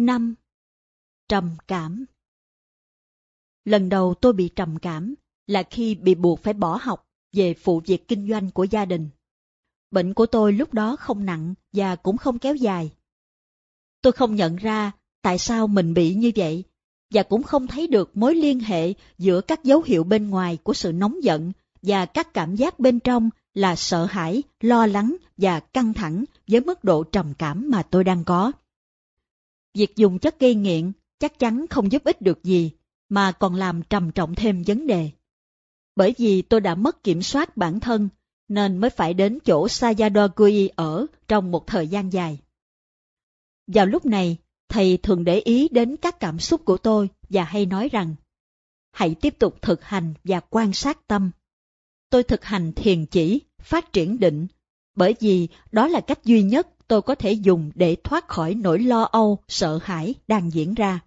5. Trầm cảm. Lần đầu tôi bị trầm cảm là khi bị buộc phải bỏ học về phụ việc kinh doanh của gia đình. Bệnh của tôi lúc đó không nặng và cũng không kéo dài. Tôi không nhận ra tại sao mình bị như vậy và cũng không thấy được mối liên hệ giữa các dấu hiệu bên ngoài của sự nóng giận và các cảm giác bên trong là sợ hãi, lo lắng và căng thẳng với mức độ trầm cảm mà tôi đang có. Việc dùng chất gây nghiện chắc chắn không giúp ích được gì, mà còn làm trầm trọng thêm vấn đề. Bởi vì tôi đã mất kiểm soát bản thân, nên mới phải đến chỗ Sayadaw Gui ở trong một thời gian dài. Vào lúc này, thầy thường để ý đến các cảm xúc của tôi và hay nói rằng, hãy tiếp tục thực hành và quan sát tâm. Tôi thực hành thiền chỉ, phát triển định, bởi vì đó là cách duy nhất tôi có thể dùng để thoát khỏi nỗi lo âu, sợ hãi đang diễn ra.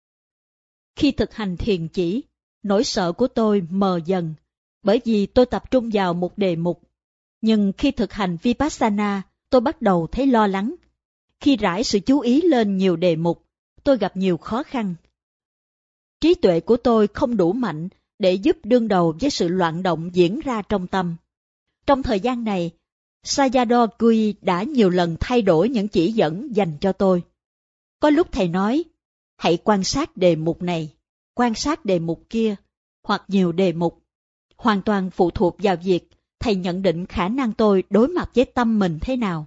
Khi thực hành thiền chỉ, nỗi sợ của tôi mờ dần, bởi vì tôi tập trung vào một đề mục. Nhưng khi thực hành Vipassana, tôi bắt đầu thấy lo lắng. Khi rải sự chú ý lên nhiều đề mục, tôi gặp nhiều khó khăn. Trí tuệ của tôi không đủ mạnh để giúp đương đầu với sự loạn động diễn ra trong tâm. Trong thời gian này, Sayadaw Gui đã nhiều lần thay đổi những chỉ dẫn dành cho tôi. Có lúc thầy nói, hãy quan sát đề mục này, quan sát đề mục kia, hoặc nhiều đề mục. Hoàn toàn phụ thuộc vào việc thầy nhận định khả năng tôi đối mặt với tâm mình thế nào.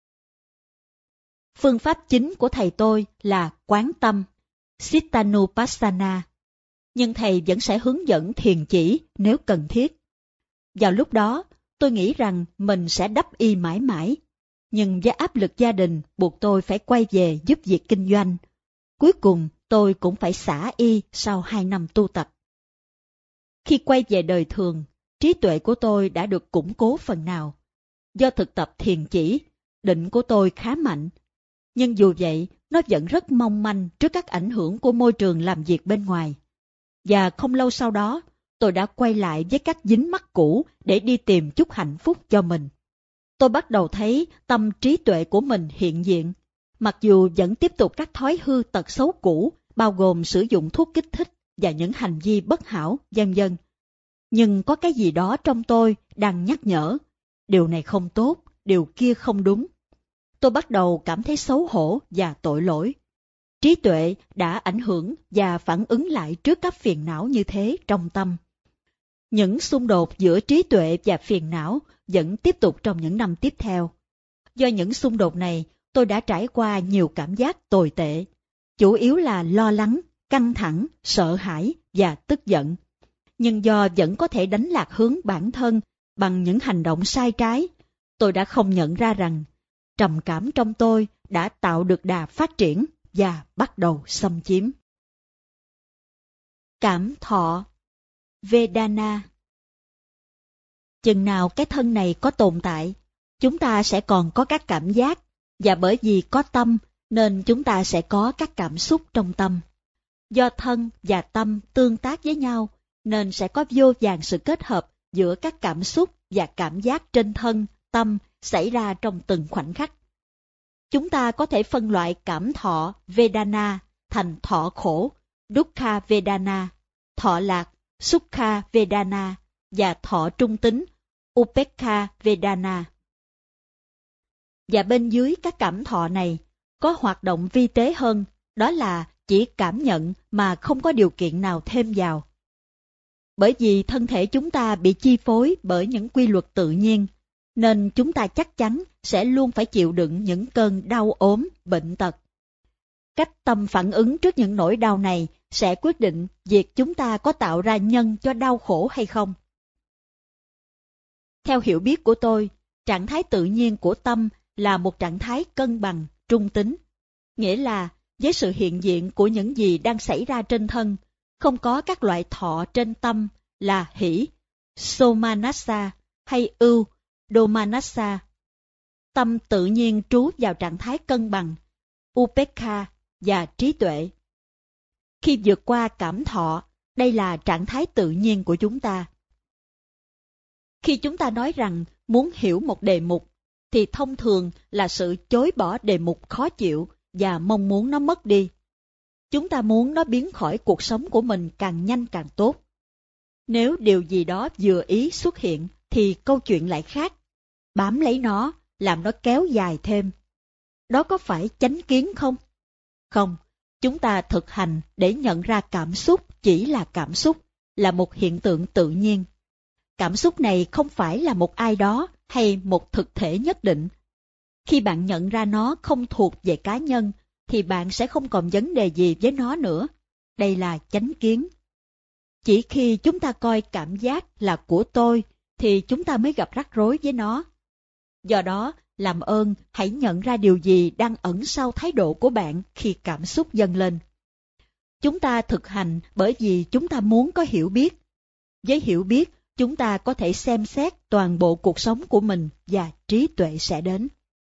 Phương pháp chính của thầy tôi là quán tâm, Cittanupassana, nhưng thầy vẫn sẽ hướng dẫn thiền chỉ nếu cần thiết. Vào lúc đó, tôi nghĩ rằng mình sẽ đắp y mãi mãi, nhưng với áp lực gia đình buộc tôi phải quay về giúp việc kinh doanh. Cuối cùng, tôi cũng phải xả y sau 2 năm tu tập. Khi quay về đời thường, trí tuệ của tôi đã được củng cố phần nào. Do thực tập thiền chỉ, định của tôi khá mạnh. Nhưng dù vậy, nó vẫn rất mong manh trước các ảnh hưởng của môi trường làm việc bên ngoài. Và không lâu sau đó, tôi đã quay lại với các dính mắc cũ để đi tìm chút hạnh phúc cho mình. Tôi bắt đầu thấy tâm trí tuệ của mình hiện diện, mặc dù vẫn tiếp tục các thói hư tật xấu cũ, bao gồm sử dụng thuốc kích thích và những hành vi bất hảo, vân vân. Nhưng có cái gì đó trong tôi đang nhắc nhở, điều này không tốt, điều kia không đúng. Tôi bắt đầu cảm thấy xấu hổ và tội lỗi. Trí tuệ đã ảnh hưởng và phản ứng lại trước các phiền não như thế trong tâm. Những xung đột giữa trí tuệ và phiền não vẫn tiếp tục trong những năm tiếp theo. Do những xung đột này, tôi đã trải qua nhiều cảm giác tồi tệ, chủ yếu là lo lắng, căng thẳng, sợ hãi và tức giận. Nhưng do vẫn có thể đánh lạc hướng bản thân bằng những hành động sai trái, tôi đã không nhận ra rằng trầm cảm trong tôi đã tạo được đà phát triển và bắt đầu xâm chiếm. Cảm thọ Vedana. Chừng nào cái thân này có tồn tại, chúng ta sẽ còn có các cảm giác, và bởi vì có tâm nên chúng ta sẽ có các cảm xúc trong tâm. Do thân và tâm tương tác với nhau nên sẽ có vô vàn sự kết hợp giữa các cảm xúc và cảm giác trên thân, tâm xảy ra trong từng khoảnh khắc. Chúng ta có thể phân loại cảm thọ Vedana thành thọ khổ, Dukkha Vedana, thọ lạc, Sukha Vedana và thọ trung tính, Upekkha Vedana. Và bên dưới các cảm thọ này có hoạt động vi tế hơn, đó là chỉ cảm nhận mà không có điều kiện nào thêm vào. Bởi vì thân thể chúng ta bị chi phối bởi những quy luật tự nhiên, nên chúng ta chắc chắn sẽ luôn phải chịu đựng những cơn đau ốm, bệnh tật. Cách tâm phản ứng trước những nỗi đau này sẽ quyết định việc chúng ta có tạo ra nhân cho đau khổ hay không. Theo hiểu biết của tôi, trạng thái tự nhiên của tâm là một trạng thái cân bằng, trung tính. Nghĩa là với sự hiện diện của những gì đang xảy ra trên thân, không có các loại thọ trên tâm là hỷ, somanassa hay ưu, domanassa. Tâm tự nhiên trú vào trạng thái cân bằng, upekkha và trí tuệ. Khi vượt qua cảm thọ, đây là trạng thái tự nhiên của chúng ta. Khi chúng ta nói rằng muốn hiểu một đề mục, thì thông thường là sự chối bỏ đề mục khó chịu và mong muốn nó mất đi. chúng ta muốn nó biến khỏi cuộc sống của mình càng nhanh càng tốt. Nếu điều gì đó vừa ý xuất hiện, thì câu chuyện lại khác. Bám lấy nó, làm nó kéo dài thêm. Đó có phải chánh kiến không? Không, chúng ta thực hành để nhận ra cảm xúc chỉ là cảm xúc, là một hiện tượng tự nhiên. Cảm xúc này không phải là một ai đó hay một thực thể nhất định. Khi bạn nhận ra nó không thuộc về cá nhân, thì bạn sẽ không còn vấn đề gì với nó nữa. Đây là chánh kiến. Chỉ khi chúng ta coi cảm giác là của tôi, thì chúng ta mới gặp rắc rối với nó. Do đó, làm ơn hãy nhận ra điều gì đang ẩn sau thái độ của bạn khi cảm xúc dâng lên. Chúng ta thực hành bởi vì chúng ta muốn có hiểu biết. Với hiểu biết, chúng ta có thể xem xét toàn bộ cuộc sống của mình và trí tuệ sẽ đến.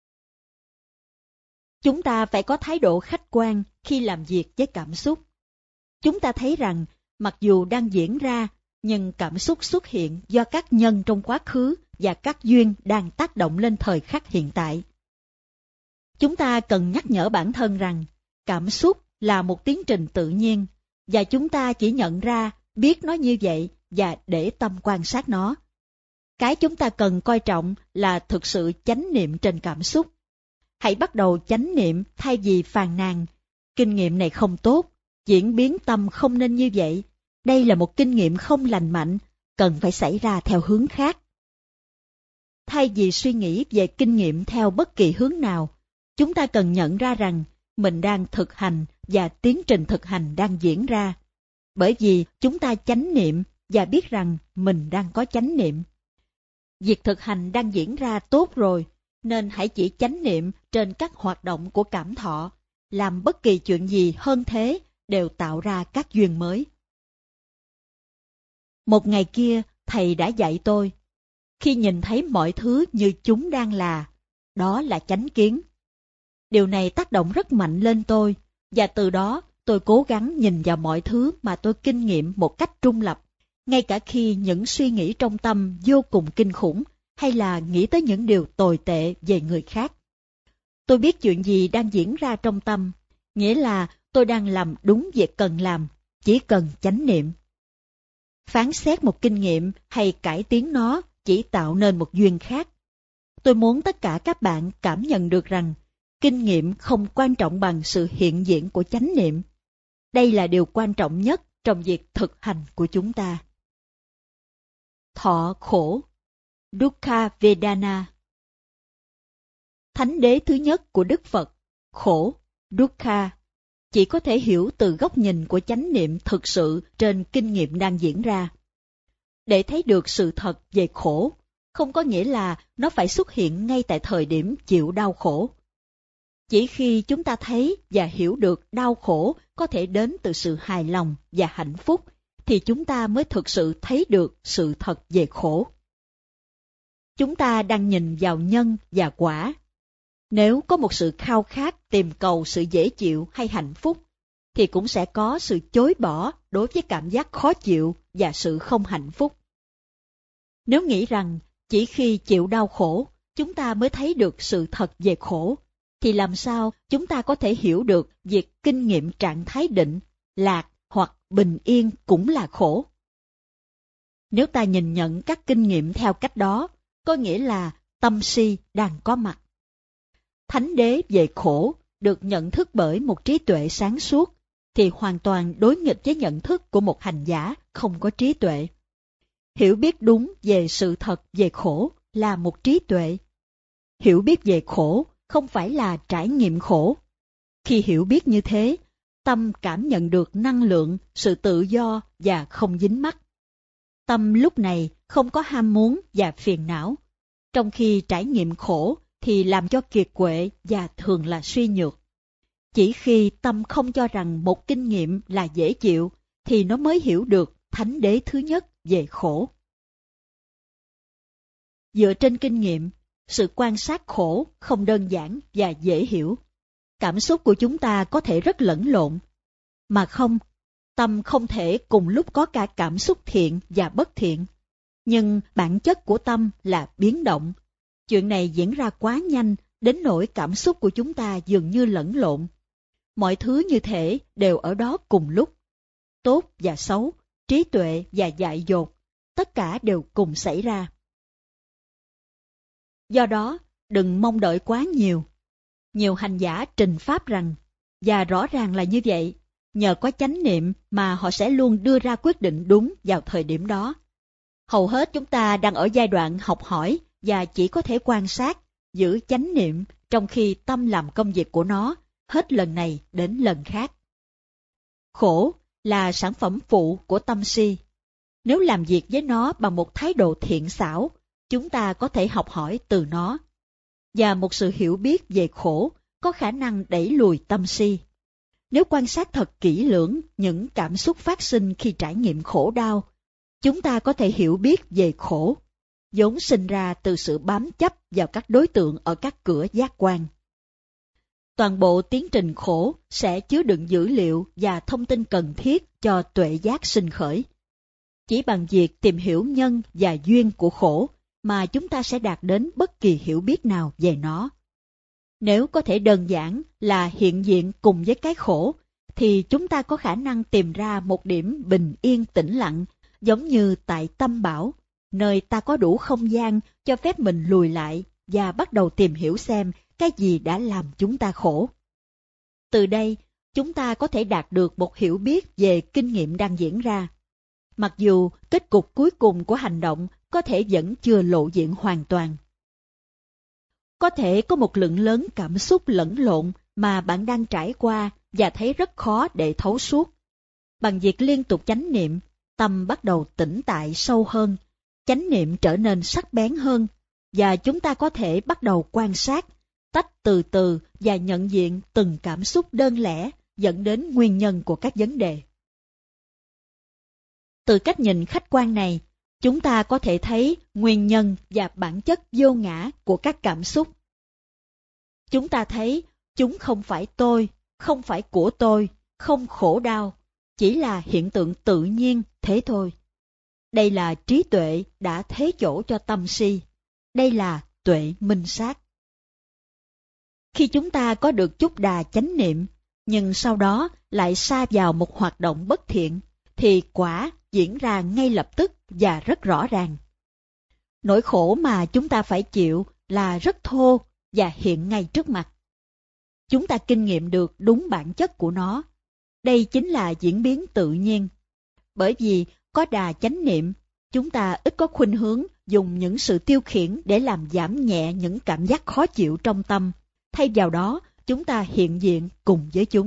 Chúng ta phải có thái độ khách quan khi làm việc với cảm xúc. Chúng ta thấy rằng, mặc dù đang diễn ra, nhưng cảm xúc xuất hiện do các nhân trong quá khứ và các duyên đang tác động lên thời khắc hiện tại. Chúng ta cần nhắc nhở bản thân rằng, cảm xúc là một tiến trình tự nhiên, và chúng ta chỉ nhận ra, biết nó như vậy và để tâm quan sát nó. Cái chúng ta cần coi trọng là thực sự chánh niệm trên cảm xúc. Hãy bắt đầu chánh niệm thay vì phàn nàn. Kinh nghiệm này không tốt, diễn biến tâm không nên như vậy. Đây là một kinh nghiệm không lành mạnh, cần phải xảy ra theo hướng khác. Thay vì suy nghĩ về kinh nghiệm theo bất kỳ hướng nào, chúng ta cần nhận ra rằng mình đang thực hành và tiến trình thực hành đang diễn ra. Bởi vì chúng ta chánh niệm và biết rằng mình đang có chánh niệm. Việc thực hành đang diễn ra tốt rồi, nên hãy chỉ chánh niệm trên các hoạt động của cảm thọ, làm bất kỳ chuyện gì hơn thế đều tạo ra các duyên mới. Một ngày kia, thầy đã dạy tôi, khi nhìn thấy mọi thứ như chúng đang là, đó là chánh kiến. Điều này tác động rất mạnh lên tôi, và từ đó tôi cố gắng nhìn vào mọi thứ mà tôi kinh nghiệm một cách trung lập, ngay cả khi những suy nghĩ trong tâm vô cùng kinh khủng, hay là nghĩ tới những điều tồi tệ về người khác. Tôi biết chuyện gì đang diễn ra trong tâm, nghĩa là tôi đang làm đúng việc cần làm, chỉ cần chánh niệm. Phán xét một kinh nghiệm hay cải tiến nó chỉ tạo nên một duyên khác. Tôi muốn tất cả các bạn cảm nhận được rằng kinh nghiệm không quan trọng bằng sự hiện diện của chánh niệm. Đây là điều quan trọng nhất trong việc thực hành của chúng ta. Thọ khổ, Dukkha Vedana. Thánh đế thứ nhất của Đức Phật, khổ, Dukkha, chỉ có thể hiểu từ góc nhìn của chánh niệm thực sự trên kinh nghiệm đang diễn ra. Để thấy được sự thật về khổ, không có nghĩa là nó phải xuất hiện ngay tại thời điểm chịu đau khổ. Chỉ khi chúng ta thấy và hiểu được đau khổ có thể đến từ sự hài lòng và hạnh phúc, thì chúng ta mới thực sự thấy được sự thật về khổ. Chúng ta đang nhìn vào nhân và quả. Nếu có một sự khao khát tìm cầu sự dễ chịu hay hạnh phúc, thì cũng sẽ có sự chối bỏ đối với cảm giác khó chịu và sự không hạnh phúc. Nếu nghĩ rằng chỉ khi chịu đau khổ, chúng ta mới thấy được sự thật về khổ, thì làm sao chúng ta có thể hiểu được việc kinh nghiệm trạng thái định, lạc hoặc bình yên cũng là khổ? Nếu ta nhìn nhận các kinh nghiệm theo cách đó, có nghĩa là tâm si đang có mặt. Thánh đế về khổ được nhận thức bởi một trí tuệ sáng suốt, thì hoàn toàn đối nghịch với nhận thức của một hành giả không có trí tuệ. Hiểu biết đúng về sự thật về khổ là một trí tuệ. Hiểu biết về khổ không phải là trải nghiệm khổ. Khi hiểu biết như thế, tâm cảm nhận được năng lượng, sự tự do và không dính mắc. Tâm lúc này không có ham muốn và phiền não, trong khi trải nghiệm khổ thì làm cho kiệt quệ và thường là suy nhược. Chỉ khi tâm không cho rằng một kinh nghiệm là dễ chịu, thì nó mới hiểu được thánh đế thứ nhất về khổ. Dựa trên kinh nghiệm, sự quan sát khổ không đơn giản và dễ hiểu. Cảm xúc của chúng ta có thể rất lẫn lộn. Mà không, tâm không thể cùng lúc có cả cảm xúc thiện và bất thiện. Nhưng bản chất của tâm là biến động. Chuyện này diễn ra quá nhanh, đến nỗi cảm xúc của chúng ta dường như lẫn lộn. mọi thứ như thể đều ở đó cùng lúc. Tốt và xấu, trí tuệ và dại dột, tất cả đều cùng xảy ra. Do đó, đừng mong đợi quá nhiều. Nhiều hành giả trình pháp rằng, và rõ ràng là như vậy, nhờ có chánh niệm mà họ sẽ luôn đưa ra quyết định đúng vào thời điểm đó. Hầu hết chúng ta đang ở giai đoạn học hỏi và chỉ có thể quan sát, giữ chánh niệm trong khi tâm làm công việc của nó, hết lần này đến lần khác. Khổ là sản phẩm phụ của tâm si. Nếu làm việc với nó bằng một thái độ thiện xảo, chúng ta có thể học hỏi từ nó. Và một sự hiểu biết về khổ có khả năng đẩy lùi tâm si. Nếu quan sát thật kỹ lưỡng những cảm xúc phát sinh khi trải nghiệm khổ đau, chúng ta có thể hiểu biết về khổ, vốn sinh ra từ sự bám chấp vào các đối tượng ở các cửa giác quan. Toàn bộ tiến trình khổ sẽ chứa đựng dữ liệu và thông tin cần thiết cho tuệ giác sinh khởi. Chỉ bằng việc tìm hiểu nhân và duyên của khổ mà chúng ta sẽ đạt đến bất kỳ hiểu biết nào về nó. Nếu có thể đơn giản là hiện diện cùng với cái khổ, thì chúng ta có khả năng tìm ra một điểm bình yên tĩnh lặng, giống như tại Tâm Bảo, nơi ta có đủ không gian cho phép mình lùi lại và bắt đầu tìm hiểu xem cái gì đã làm chúng ta khổ. Từ đây, chúng ta có thể đạt được một hiểu biết về kinh nghiệm đang diễn ra. Mặc dù kết cục cuối cùng của hành động có thể vẫn chưa lộ diện hoàn toàn. Có thể có một lượng lớn cảm xúc lẫn lộn mà bạn đang trải qua và thấy rất khó để thấu suốt. Bằng việc liên tục chánh niệm, tâm bắt đầu tĩnh tại sâu hơn, chánh niệm trở nên sắc bén hơn, và chúng ta có thể bắt đầu quan sát, tách từ từ và nhận diện từng cảm xúc đơn lẻ dẫn đến nguyên nhân của các vấn đề. Từ cách nhìn khách quan này, chúng ta có thể thấy nguyên nhân và bản chất vô ngã của các cảm xúc. Chúng ta thấy chúng không phải tôi, không phải của tôi, không khổ đau, chỉ là hiện tượng tự nhiên thế thôi. Đây là trí tuệ đã thế chỗ cho tâm si. Đây là tuệ minh sát. Khi chúng ta có được chút đà chánh niệm, nhưng sau đó lại sa vào một hoạt động bất thiện, thì quả diễn ra ngay lập tức và rất rõ ràng. Nỗi khổ mà chúng ta phải chịu là rất thô và hiện ngay trước mặt. Chúng ta kinh nghiệm được đúng bản chất của nó. Đây chính là diễn biến tự nhiên. Bởi vì có đà chánh niệm, chúng ta ít có khuynh hướng dùng những sự tiêu khiển để làm giảm nhẹ những cảm giác khó chịu trong tâm. Thay vào đó, chúng ta hiện diện cùng với chúng.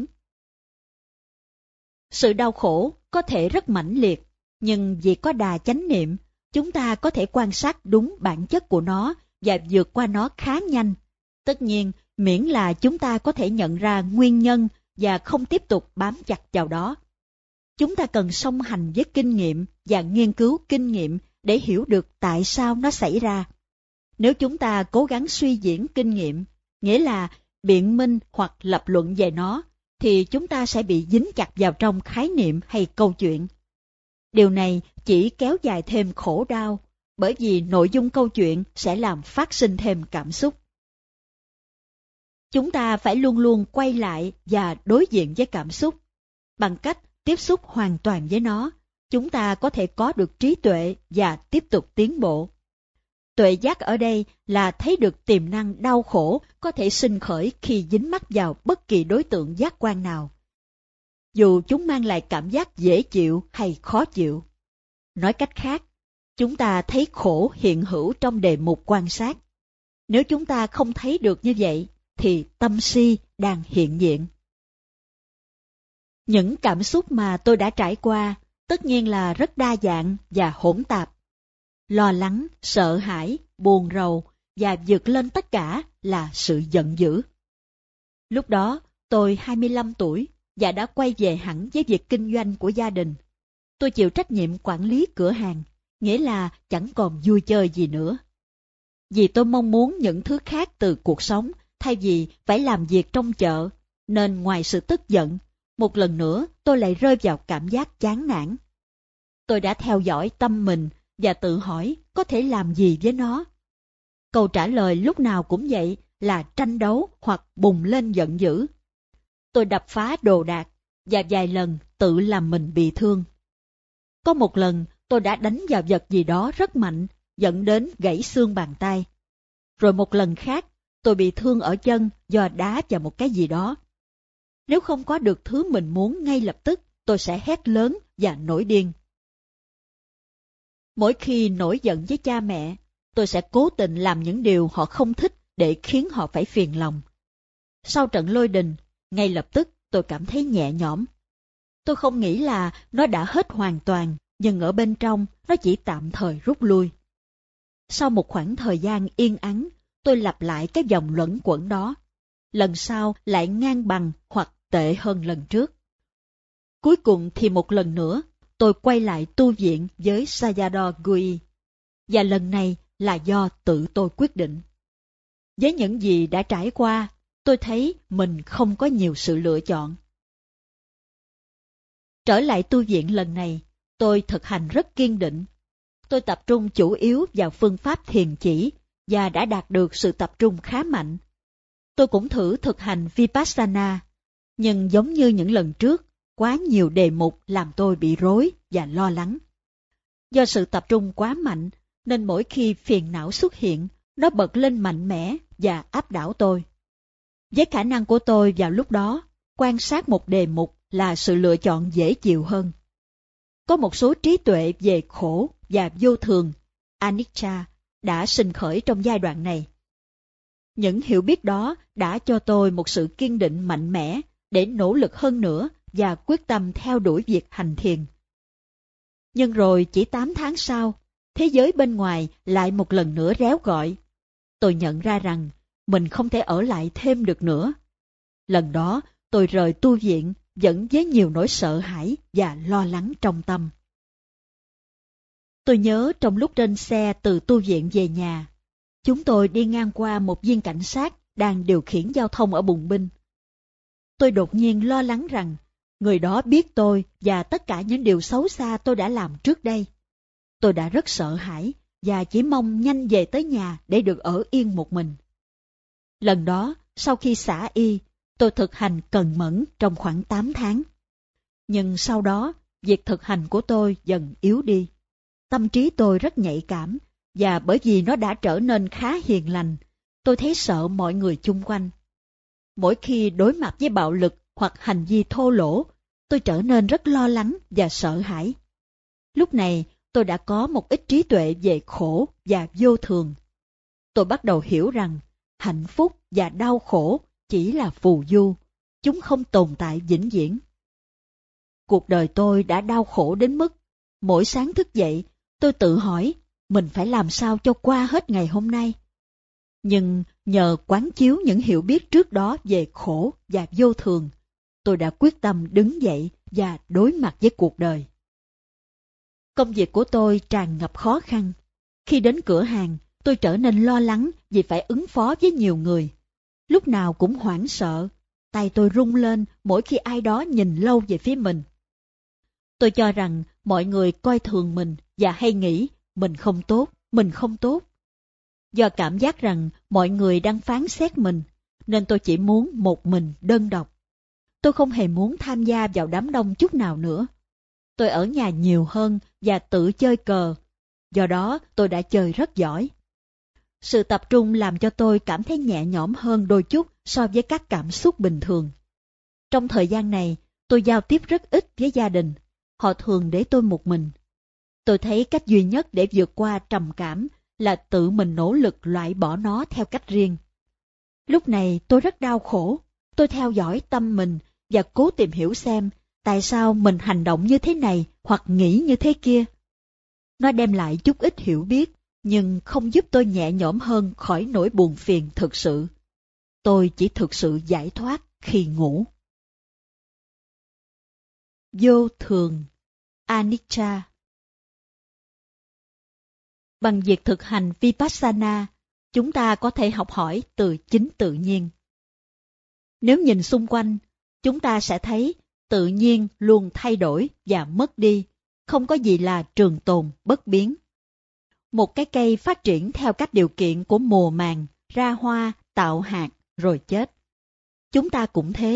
Sự đau khổ có thể rất mãnh liệt, nhưng vì có đà chánh niệm, chúng ta có thể quan sát đúng bản chất của nó và vượt qua nó khá nhanh. Tất nhiên, miễn là chúng ta có thể nhận ra nguyên nhân và không tiếp tục bám chặt vào đó. Chúng ta cần song hành với kinh nghiệm và nghiên cứu kinh nghiệm để hiểu được tại sao nó xảy ra. Nếu chúng ta cố gắng suy diễn kinh nghiệm, nghĩa là biện minh hoặc lập luận về nó, thì chúng ta sẽ bị dính chặt vào trong khái niệm hay câu chuyện. Điều này chỉ kéo dài thêm khổ đau, bởi vì nội dung câu chuyện sẽ làm phát sinh thêm cảm xúc. Chúng ta phải luôn luôn quay lại và đối diện với cảm xúc. Bằng cách tiếp xúc hoàn toàn với nó, chúng ta có thể có được trí tuệ và tiếp tục tiến bộ. Tuệ giác ở đây là thấy được tiềm năng đau khổ có thể sinh khởi khi dính mắc vào bất kỳ đối tượng giác quan nào, dù chúng mang lại cảm giác dễ chịu hay khó chịu. Nói cách khác, chúng ta thấy khổ hiện hữu trong đề mục quan sát. Nếu chúng ta không thấy được như vậy, thì tâm si đang hiện diện. Những cảm xúc mà tôi đã trải qua tất nhiên là rất đa dạng và hỗn tạp. Lo lắng, sợ hãi, buồn rầu và vượt lên tất cả là sự giận dữ. Lúc đó, tôi 25 tuổi và đã quay về hẳn với việc kinh doanh của gia đình. Tôi chịu trách nhiệm quản lý cửa hàng, nghĩa là chẳng còn vui chơi gì nữa. Vì tôi mong muốn những thứ khác từ cuộc sống thay vì phải làm việc trong chợ, nên ngoài sự tức giận, một lần nữa tôi lại rơi vào cảm giác chán nản. Tôi đã theo dõi tâm mình và tự hỏi có thể làm gì với nó. Câu trả lời lúc nào cũng vậy là tranh đấu hoặc bùng lên giận dữ. tôi đập phá đồ đạc, và vài lần tự làm mình bị thương. Có một lần tôi đã đánh vào vật gì đó rất mạnh, dẫn đến gãy xương bàn tay. Rồi một lần khác, tôi bị thương ở chân do đá vào một cái gì đó. Nếu không có được thứ mình muốn ngay lập tức, tôi sẽ hét lớn và nổi điên. Mỗi khi nổi giận với cha mẹ, tôi sẽ cố tình làm những điều họ không thích để khiến họ phải phiền lòng. Sau trận lôi đình, ngay lập tức tôi cảm thấy nhẹ nhõm. Tôi không nghĩ là nó đã hết hoàn toàn, nhưng ở bên trong nó chỉ tạm thời rút lui. Sau một khoảng thời gian yên ắng, tôi lặp lại cái vòng luẩn quẩn đó. Lần sau lại ngang bằng hoặc tệ hơn lần trước. Cuối cùng thì một lần nữa, tôi quay lại tu viện với Sayadaw Gui. Và lần này là do tự tôi quyết định. Với những gì đã trải qua, tôi thấy mình không có nhiều sự lựa chọn. Trở lại tu viện lần này, tôi thực hành rất kiên định. Tôi tập trung chủ yếu vào phương pháp thiền chỉ và đã đạt được sự tập trung khá mạnh. Tôi cũng thử thực hành Vipassana, nhưng giống như những lần trước, quá nhiều đề mục làm tôi bị rối và lo lắng. Do sự tập trung quá mạnh, nên mỗi khi phiền não xuất hiện, nó bật lên mạnh mẽ và áp đảo tôi. Với khả năng của tôi vào lúc đó, quan sát một đề mục là sự lựa chọn dễ chịu hơn. Có một số trí tuệ về khổ và vô thường, anicca, đã sinh khởi trong giai đoạn này. Những hiểu biết đó đã cho tôi một sự kiên định mạnh mẽ để nỗ lực hơn nữa và quyết tâm theo đuổi việc hành thiền. Nhưng rồi chỉ 8 tháng sau, thế giới bên ngoài lại một lần nữa réo gọi. Tôi nhận ra rằng mình không thể ở lại thêm được nữa. Lần đó tôi rời tu viện vẫn với nhiều nỗi sợ hãi và lo lắng trong tâm. Tôi nhớ trong lúc trên xe từ tu viện về nhà, chúng tôi đi ngang qua một viên cảnh sát đang điều khiển giao thông ở Bùng Binh. Tôi đột nhiên lo lắng rằng người đó biết tôi và tất cả những điều xấu xa tôi đã làm trước đây. Tôi đã rất sợ hãi và chỉ mong nhanh về tới nhà để được ở yên một mình. Lần đó, sau khi xả y, tôi thực hành cần mẫn trong khoảng 8 tháng. Nhưng sau đó, việc thực hành của tôi dần yếu đi. Tâm trí tôi rất nhạy cảm, và bởi vì nó đã trở nên khá hiền lành, tôi thấy sợ mọi người chung quanh. Mỗi khi đối mặt với bạo lực hoặc hành vi thô lỗ, tôi trở nên rất lo lắng và sợ hãi. Lúc này, tôi đã có một ít trí tuệ về khổ và vô thường. Tôi bắt đầu hiểu rằng hạnh phúc và đau khổ chỉ là phù du, chúng không tồn tại vĩnh viễn. Cuộc đời tôi đã đau khổ đến mức mỗi sáng thức dậy, tôi tự hỏi mình phải làm sao cho qua hết ngày hôm nay. Nhưng nhờ quán chiếu những hiểu biết trước đó về khổ và vô thường, tôi đã quyết tâm đứng dậy và đối mặt với cuộc đời. Công việc của tôi tràn ngập khó khăn. Khi đến cửa hàng, tôi trở nên lo lắng vì phải ứng phó với nhiều người. Lúc nào cũng hoảng sợ, tay tôi run lên mỗi khi ai đó nhìn lâu về phía mình. Tôi cho rằng mọi người coi thường mình và hay nghĩ mình không tốt, mình không tốt. Do cảm giác rằng mọi người đang phán xét mình, nên tôi chỉ muốn một mình đơn độc. Tôi không hề muốn tham gia vào đám đông chút nào nữa. Tôi ở nhà nhiều hơn và tự chơi cờ, do đó tôi đã chơi rất giỏi. Sự tập trung làm cho tôi cảm thấy nhẹ nhõm hơn đôi chút so với các cảm xúc bình thường. Trong thời gian này, tôi giao tiếp rất ít với gia đình, họ thường để tôi một mình. Tôi thấy cách duy nhất để vượt qua trầm cảm là tự mình nỗ lực loại bỏ nó theo cách riêng. Lúc này tôi rất đau khổ, tôi theo dõi tâm mình và cố tìm hiểu xem tại sao mình hành động như thế này hoặc nghĩ như thế kia. Nó đem lại chút ít hiểu biết, nhưng không giúp tôi nhẹ nhõm hơn khỏi nỗi buồn phiền thực sự. Tôi chỉ thực sự giải thoát khi ngủ. Vô thường, anicca. Bằng việc thực hành Vipassana, chúng ta có thể học hỏi từ chính tự nhiên. Nếu nhìn xung quanh, chúng ta sẽ thấy tự nhiên luôn thay đổi và mất đi, không có gì là trường tồn bất biến. Một cái cây phát triển theo các điều kiện của mùa màng, ra hoa, tạo hạt, rồi chết. Chúng ta cũng thế,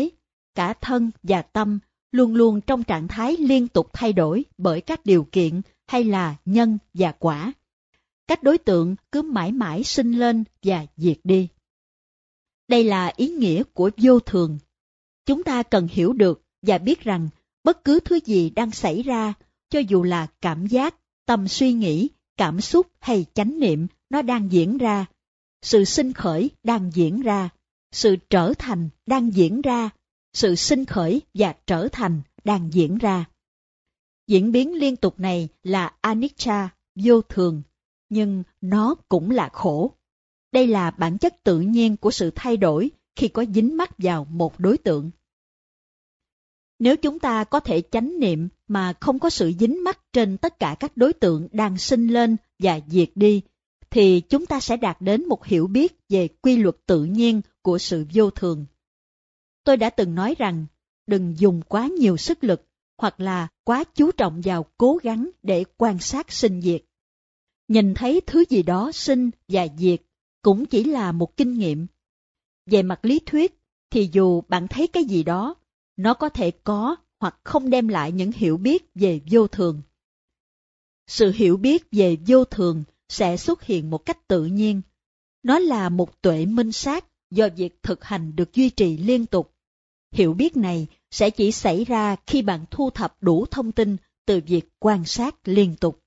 cả thân và tâm luôn luôn trong trạng thái liên tục thay đổi bởi các điều kiện hay là nhân và quả. Các đối tượng cứ mãi mãi sinh lên và diệt đi. Đây là ý nghĩa của vô thường. Chúng ta cần hiểu được và biết rằng bất cứ thứ gì đang xảy ra, cho dù là cảm giác, tâm suy nghĩ, cảm xúc hay chánh niệm, nó đang diễn ra. Sự sinh khởi đang diễn ra, sự trở thành đang diễn ra, sự sinh khởi và trở thành đang diễn ra. Diễn biến liên tục này là anicca, vô thường, nhưng nó cũng là khổ. Đây là bản chất tự nhiên của sự thay đổi khi có dính mắc vào một đối tượng. Nếu chúng ta có thể chánh niệm mà không có sự dính mắc trên tất cả các đối tượng đang sinh lên và diệt đi, thì chúng ta sẽ đạt đến một hiểu biết về quy luật tự nhiên của sự vô thường. Tôi đã từng nói rằng, đừng dùng quá nhiều sức lực hoặc là quá chú trọng vào cố gắng để quan sát sinh diệt. Nhìn thấy thứ gì đó sinh và diệt cũng chỉ là một kinh nghiệm. Về mặt lý thuyết, thì dù bạn thấy cái gì đó, nó có thể có hoặc không đem lại những hiểu biết về vô thường. Sự hiểu biết về vô thường sẽ xuất hiện một cách tự nhiên. Nó là một tuệ minh sát do việc thực hành được duy trì liên tục. Hiểu biết này sẽ chỉ xảy ra khi bạn thu thập đủ thông tin từ việc quan sát liên tục.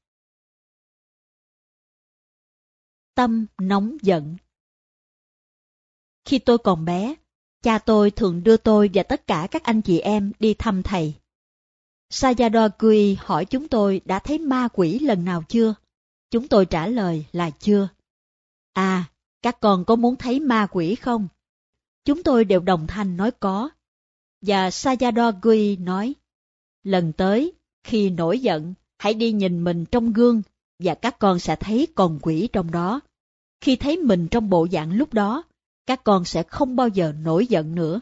Tâm nóng giận. Khi tôi còn bé, cha tôi thường đưa tôi và tất cả các anh chị em đi thăm thầy. Sayadaw Kui hỏi chúng tôi đã thấy ma quỷ lần nào chưa? Chúng tôi trả lời là chưa. À, các con có muốn thấy ma quỷ không? Chúng tôi đều đồng thanh nói có. Và Sayadaw Kui nói, lần tới, khi nổi giận, hãy đi nhìn mình trong gương và các con sẽ thấy con quỷ trong đó. Khi thấy mình trong bộ dạng lúc đó, các con sẽ không bao giờ nổi giận nữa.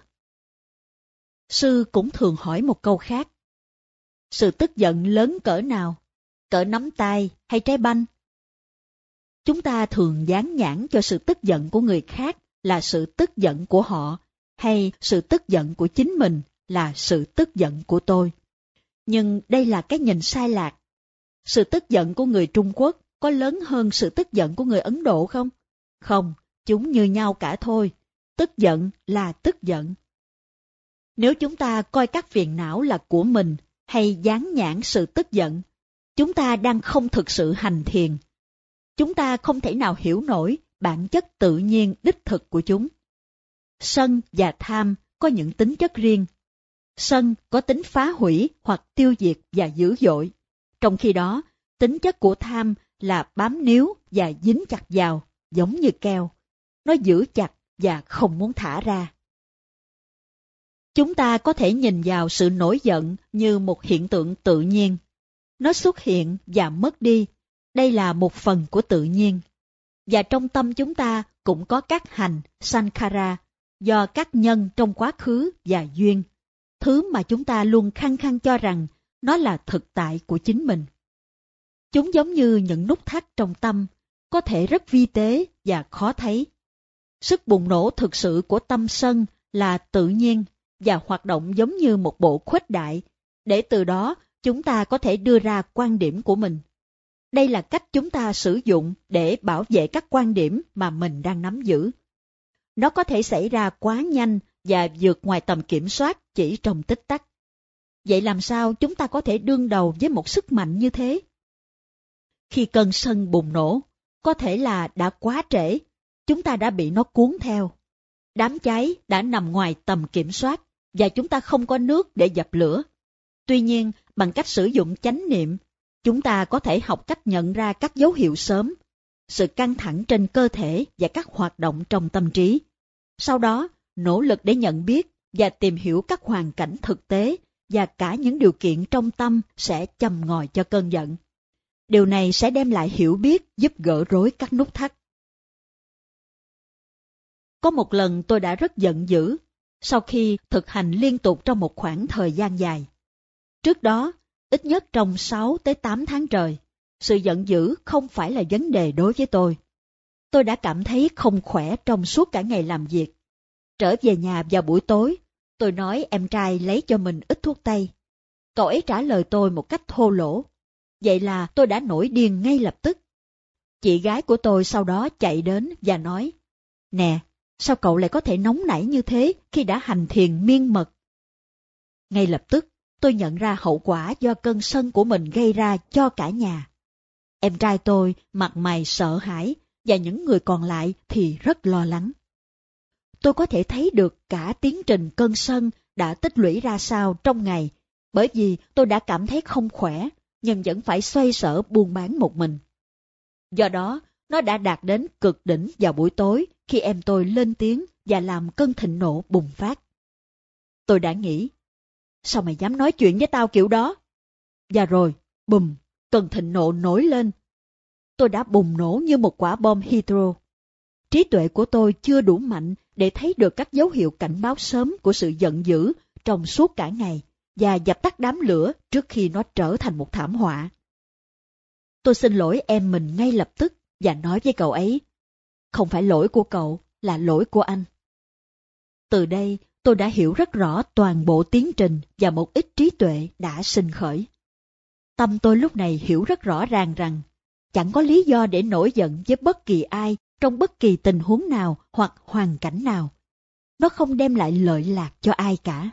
Sư cũng thường hỏi một câu khác. Sự tức giận lớn cỡ nào? Cỡ nắm tay hay trái banh? Chúng ta thường dán nhãn cho sự tức giận của người khác là sự tức giận của họ, hay sự tức giận của chính mình là sự tức giận của tôi. Nhưng đây là cái nhìn sai lạc. Sự tức giận của người Trung Quốc có lớn hơn sự tức giận của người Ấn Độ không? Không, chúng như nhau cả thôi. Tức giận là tức giận. Nếu chúng ta coi các phiền não là của mình hay dán nhãn sự tức giận, chúng ta đang không thực sự hành thiền. Chúng ta không thể nào hiểu nổi bản chất tự nhiên đích thực của chúng. Sân và tham có những tính chất riêng. Sân có tính phá hủy hoặc tiêu diệt và dữ dội. Trong khi đó, tính chất của tham là bám níu và dính chặt vào, giống như keo. Nó giữ chặt và không muốn thả ra. Chúng ta có thể nhìn vào sự nổi giận như một hiện tượng tự nhiên. Nó xuất hiện và mất đi. Đây là một phần của tự nhiên. Và trong tâm chúng ta cũng có các hành, sankhara, do các nhân trong quá khứ và duyên. Thứ mà chúng ta luôn khăng khăng cho rằng nó là thực tại của chính mình. Chúng giống như những nút thắt trong tâm, có thể rất vi tế và khó thấy. Sức bùng nổ thực sự của tâm sân là tự nhiên và hoạt động giống như một bộ khuếch đại, để từ đó chúng ta có thể đưa ra quan điểm của mình. Đây là cách chúng ta sử dụng để bảo vệ các quan điểm mà mình đang nắm giữ. Nó có thể xảy ra quá nhanh và vượt ngoài tầm kiểm soát chỉ trong tích tắc. Vậy làm sao chúng ta có thể đương đầu với một sức mạnh như thế? Khi cơn sân bùng nổ, có thể là đã quá trễ, chúng ta đã bị nó cuốn theo. Đám cháy đã nằm ngoài tầm kiểm soát và chúng ta không có nước để dập lửa. Tuy nhiên, bằng cách sử dụng chánh niệm, chúng ta có thể học cách nhận ra các dấu hiệu sớm, sự căng thẳng trên cơ thể và các hoạt động trong tâm trí. Sau đó, nỗ lực để nhận biết và tìm hiểu các hoàn cảnh thực tế và cả những điều kiện trong tâm sẽ châm ngòi cho cơn giận. Điều này sẽ đem lại hiểu biết giúp gỡ rối các nút thắt. Có một lần tôi đã rất giận dữ, sau khi thực hành liên tục trong một khoảng thời gian dài. Trước đó, ít nhất trong 6 tới 8 tháng trời, sự giận dữ không phải là vấn đề đối với tôi. Tôi đã cảm thấy không khỏe trong suốt cả ngày làm việc. Trở về nhà vào buổi tối, Tôi nói em trai lấy cho mình ít thuốc tây. Cậu ấy trả lời tôi một cách thô lỗ. Vậy là tôi đã nổi điên ngay lập tức. Chị gái của tôi sau đó chạy đến và nói, nè, sao cậu lại có thể nóng nảy như thế khi đã hành thiền miên mật? Ngay lập tức, tôi nhận ra hậu quả do cơn sân của mình gây ra cho cả nhà. Em trai tôi mặt mày sợ hãi và những người còn lại thì rất lo lắng. Tôi có thể thấy được cả tiến trình cơn sân đã tích lũy ra sao trong ngày, bởi vì tôi đã cảm thấy không khỏe, nhưng vẫn phải xoay sở buôn bán một mình. Do đó, nó đã đạt đến cực đỉnh vào buổi tối khi em tôi lên tiếng và làm cơn thịnh nộ bùng phát. Tôi đã nghĩ, sao mày dám nói chuyện với tao kiểu đó? Và rồi, bùm, cơn thịnh nộ nổi lên. Tôi đã bùng nổ như một quả bom hydro. Trí tuệ của tôi chưa đủ mạnh để thấy được các dấu hiệu cảnh báo sớm của sự giận dữ trong suốt cả ngày và dập tắt đám lửa trước khi nó trở thành một thảm họa. Tôi xin lỗi em mình ngay lập tức và nói với cậu ấy, không phải lỗi của cậu, là lỗi của anh. Từ đây, tôi đã hiểu rất rõ toàn bộ tiến trình và một ít trí tuệ đã sinh khởi. Tâm tôi lúc này hiểu rất rõ ràng rằng, chẳng có lý do để nổi giận với bất kỳ ai trong bất kỳ tình huống nào hoặc hoàn cảnh nào. Nó không đem lại lợi lạc cho ai cả.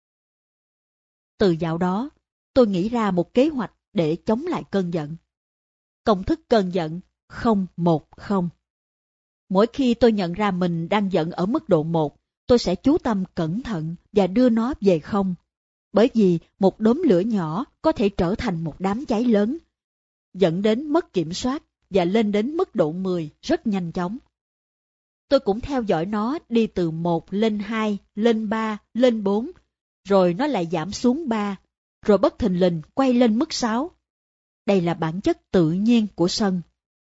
Từ dạo đó, tôi nghĩ ra một kế hoạch để chống lại cơn giận. Công thức cơn giận 010. Mỗi khi tôi nhận ra mình đang giận ở mức độ 1, tôi sẽ chú tâm cẩn thận và đưa nó về 0. Bởi vì một đốm lửa nhỏ có thể trở thành một đám cháy lớn, dẫn đến mất kiểm soát và lên đến mức độ 10 rất nhanh chóng. Tôi cũng theo dõi nó đi từ 1 lên 2, lên 3, lên 4, rồi nó lại giảm xuống 3, rồi bất thình lình quay lên mức 6. Đây là bản chất tự nhiên của sân.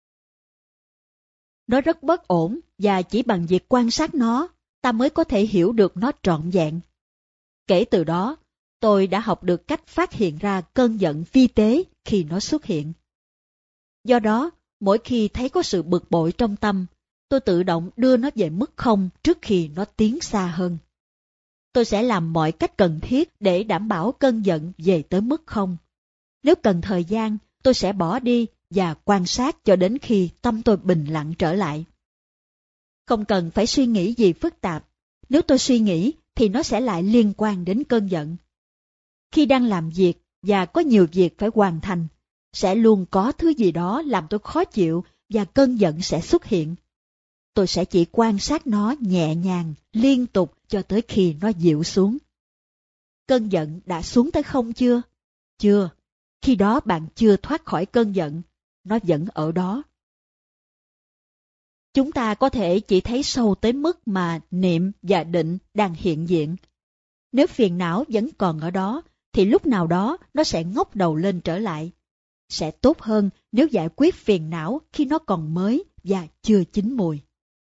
Nó rất bất ổn và chỉ bằng việc quan sát nó, ta mới có thể hiểu được nó trọn vẹn. Kể từ đó, tôi đã học được cách phát hiện ra cơn giận vi tế khi nó xuất hiện. Do đó, mỗi khi thấy có sự bực bội trong tâm, tôi tự động đưa nó về mức 0 trước khi nó tiến xa hơn. Tôi sẽ làm mọi cách cần thiết để đảm bảo cơn giận về tới mức 0. Nếu cần thời gian, tôi sẽ bỏ đi và quan sát cho đến khi tâm tôi bình lặng trở lại. Không cần phải suy nghĩ gì phức tạp. Nếu tôi suy nghĩ thì nó sẽ lại liên quan đến cơn giận. Khi đang làm việc và có nhiều việc phải hoàn thành, sẽ luôn có thứ gì đó làm tôi khó chịu và cơn giận sẽ xuất hiện. Tôi sẽ chỉ quan sát nó nhẹ nhàng, liên tục cho tới khi nó dịu xuống. Cơn giận đã xuống tới 0 chưa? Chưa. Khi đó bạn chưa thoát khỏi cơn giận, nó vẫn ở đó. Chúng ta có thể chỉ thấy sâu tới mức mà niệm và định đang hiện diện. Nếu phiền não vẫn còn ở đó, thì lúc nào đó nó sẽ ngóc đầu lên trở lại. Sẽ tốt hơn nếu giải quyết phiền não khi nó còn mới và chưa chín mùi.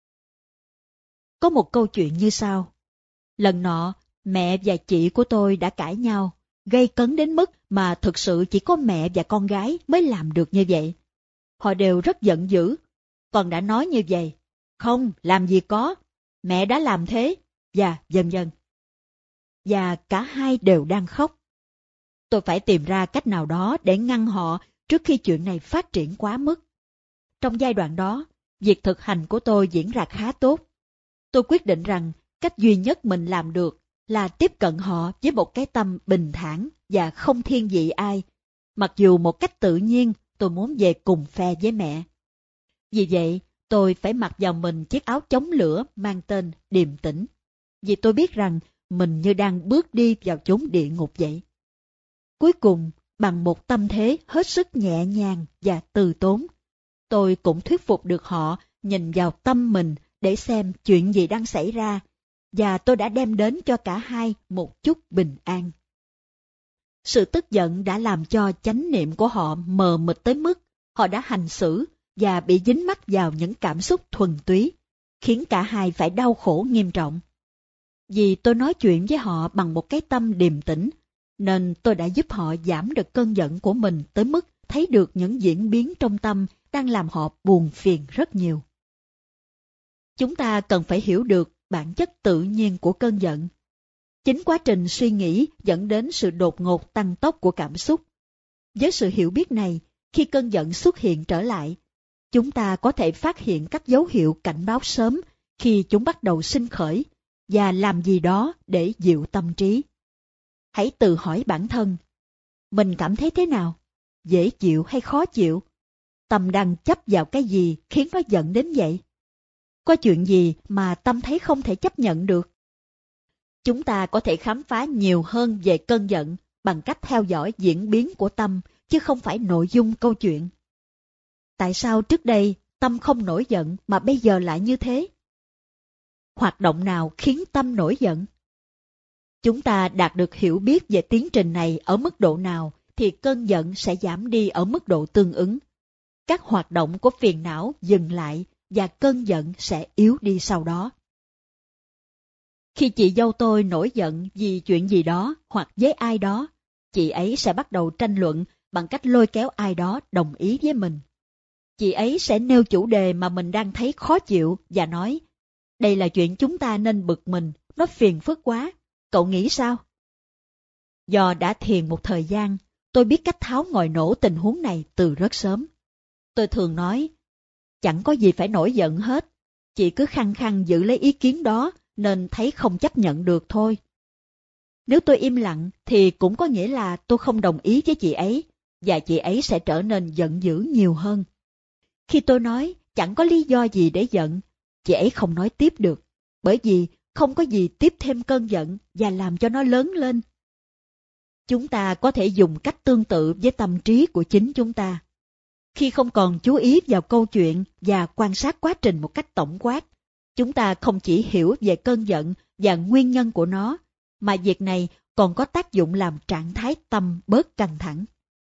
Có một câu chuyện như sau. Lần nọ, mẹ và chị của tôi đã cãi nhau, gây cấn đến mức mà thực sự chỉ có mẹ và con gái mới làm được như vậy. Họ đều rất giận dữ. Con đã nói như vậy. Không, làm gì có. Mẹ đã làm thế. Và vân vân. Và cả hai đều đang khóc. Tôi phải tìm ra cách nào đó để ngăn họ trước khi chuyện này phát triển quá mức. Trong giai đoạn đó, việc thực hành của tôi diễn ra khá tốt. Tôi quyết định rằng cách duy nhất mình làm được là tiếp cận họ với một cái tâm bình thản và không thiên vị ai, mặc dù một cách tự nhiên tôi muốn về cùng phe với mẹ. Vì vậy, tôi phải mặc vào mình chiếc áo chống lửa mang tên điềm tĩnh, vì tôi biết rằng mình như đang bước đi vào chốn địa ngục vậy. Cuối cùng, bằng một tâm thế hết sức nhẹ nhàng và từ tốn, tôi cũng thuyết phục được họ nhìn vào tâm mình để xem chuyện gì đang xảy ra, và tôi đã đem đến cho cả hai một chút bình an. Sự tức giận đã làm cho chánh niệm của họ mờ mịt tới mức họ đã hành xử và bị dính mắc vào những cảm xúc thuần túy, khiến cả hai phải đau khổ nghiêm trọng. Vì tôi nói chuyện với họ bằng một cái tâm điềm tĩnh, nên tôi đã giúp họ giảm được cơn giận của mình tới mức thấy được những diễn biến trong tâm đang làm họ buồn phiền rất nhiều. Chúng ta cần phải hiểu được bản chất tự nhiên của cơn giận. Chính quá trình suy nghĩ dẫn đến sự đột ngột tăng tốc của cảm xúc. Với sự hiểu biết này, khi cơn giận xuất hiện trở lại, chúng ta có thể phát hiện các dấu hiệu cảnh báo sớm khi chúng bắt đầu sinh khởi và làm gì đó để dịu tâm trí. Hãy tự hỏi bản thân, mình cảm thấy thế nào? Dễ chịu hay khó chịu? Tâm đang chấp vào cái gì khiến nó giận đến vậy? Có chuyện gì mà tâm thấy không thể chấp nhận được? Chúng ta có thể khám phá nhiều hơn về cơn giận bằng cách theo dõi diễn biến của tâm, chứ không phải nội dung câu chuyện. Tại sao trước đây tâm không nổi giận mà bây giờ lại như thế? Hoạt động nào khiến tâm nổi giận? Chúng ta đạt được hiểu biết về tiến trình này ở mức độ nào thì cơn giận sẽ giảm đi ở mức độ tương ứng. Các hoạt động của phiền não dừng lại và cơn giận sẽ yếu đi sau đó. Khi chị dâu tôi nổi giận vì chuyện gì đó hoặc với ai đó, chị ấy sẽ bắt đầu tranh luận bằng cách lôi kéo ai đó đồng ý với mình. Chị ấy sẽ nêu chủ đề mà mình đang thấy khó chịu và nói, đây là chuyện chúng ta nên bực mình, nó phiền phức quá, cậu nghĩ sao? Do đã thiền một thời gian, tôi biết cách tháo ngòi nổ tình huống này từ rất sớm. Tôi thường nói, chẳng có gì phải nổi giận hết, chị cứ khăng khăng giữ lấy ý kiến đó nên thấy không chấp nhận được thôi. Nếu tôi im lặng thì cũng có nghĩa là tôi không đồng ý với chị ấy, và chị ấy sẽ trở nên giận dữ nhiều hơn. Khi tôi nói chẳng có lý do gì để giận, chị ấy không nói tiếp được, bởi vì không có gì tiếp thêm cơn giận và làm cho nó lớn lên. Chúng ta có thể dùng cách tương tự với tâm trí của chính chúng ta. Khi không còn chú ý vào câu chuyện và quan sát quá trình một cách tổng quát, chúng ta không chỉ hiểu về cơn giận và nguyên nhân của nó, mà việc này còn có tác dụng làm trạng thái tâm bớt căng thẳng.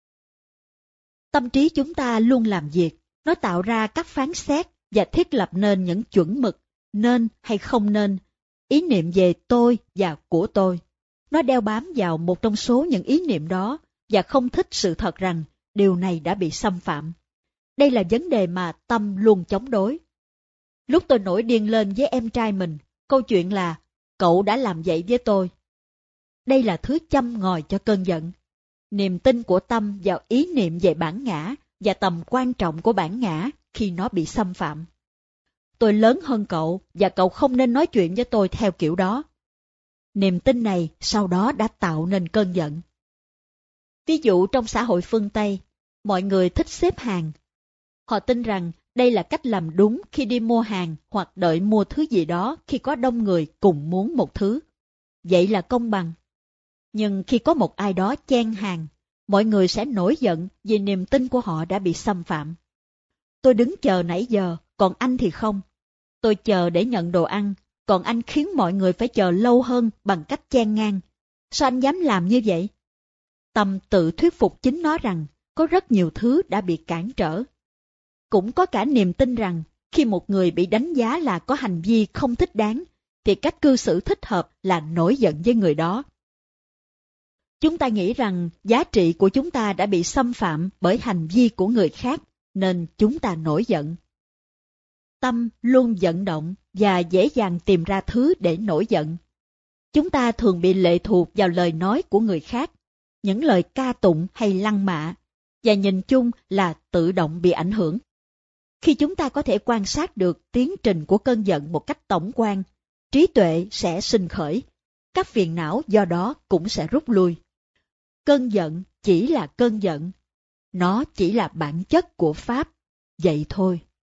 Tâm trí chúng ta luôn làm việc, nó tạo ra các phán xét và thiết lập nên những chuẩn mực, nên hay không nên, ý niệm về tôi và của tôi. Nó đeo bám vào một trong số những ý niệm đó và không thích sự thật rằng điều này đã bị xâm phạm. Đây là vấn đề mà tâm luôn chống đối. Lúc tôi nổi điên lên với em trai mình, câu chuyện là cậu đã làm vậy với tôi. Đây là thứ châm ngòi cho cơn giận. Niềm tin của tâm vào ý niệm về bản ngã và tầm quan trọng của bản ngã khi nó bị xâm phạm. Tôi lớn hơn cậu và cậu không nên nói chuyện với tôi theo kiểu đó. Niềm tin này sau đó đã tạo nên cơn giận. Ví dụ trong xã hội phương Tây, mọi người thích xếp hàng. Họ tin rằng đây là cách làm đúng khi đi mua hàng hoặc đợi mua thứ gì đó khi có đông người cùng muốn một thứ. Vậy là công bằng. Nhưng khi có một ai đó chen hàng, mọi người sẽ nổi giận vì niềm tin của họ đã bị xâm phạm. Tôi đứng chờ nãy giờ, còn anh thì không. Tôi chờ để nhận đồ ăn, còn anh khiến mọi người phải chờ lâu hơn bằng cách chen ngang. Sao anh dám làm như vậy? Tâm tự thuyết phục chính nó rằng có rất nhiều thứ đã bị cản trở. Cũng có cả niềm tin rằng khi một người bị đánh giá là có hành vi không thích đáng, thì cách cư xử thích hợp là nổi giận với người đó. Chúng ta nghĩ rằng giá trị của chúng ta đã bị xâm phạm bởi hành vi của người khác, nên chúng ta nổi giận. Tâm luôn vận động và dễ dàng tìm ra thứ để nổi giận. Chúng ta thường bị lệ thuộc vào lời nói của người khác, những lời ca tụng hay lăng mạ, và nhìn chung là tự động bị ảnh hưởng. Khi chúng ta có thể quan sát được tiến trình của cơn giận một cách tổng quan, trí tuệ sẽ sinh khởi, các phiền não do đó cũng sẽ rút lui. Cơn giận chỉ là cơn giận, nó chỉ là bản chất của Pháp, vậy thôi.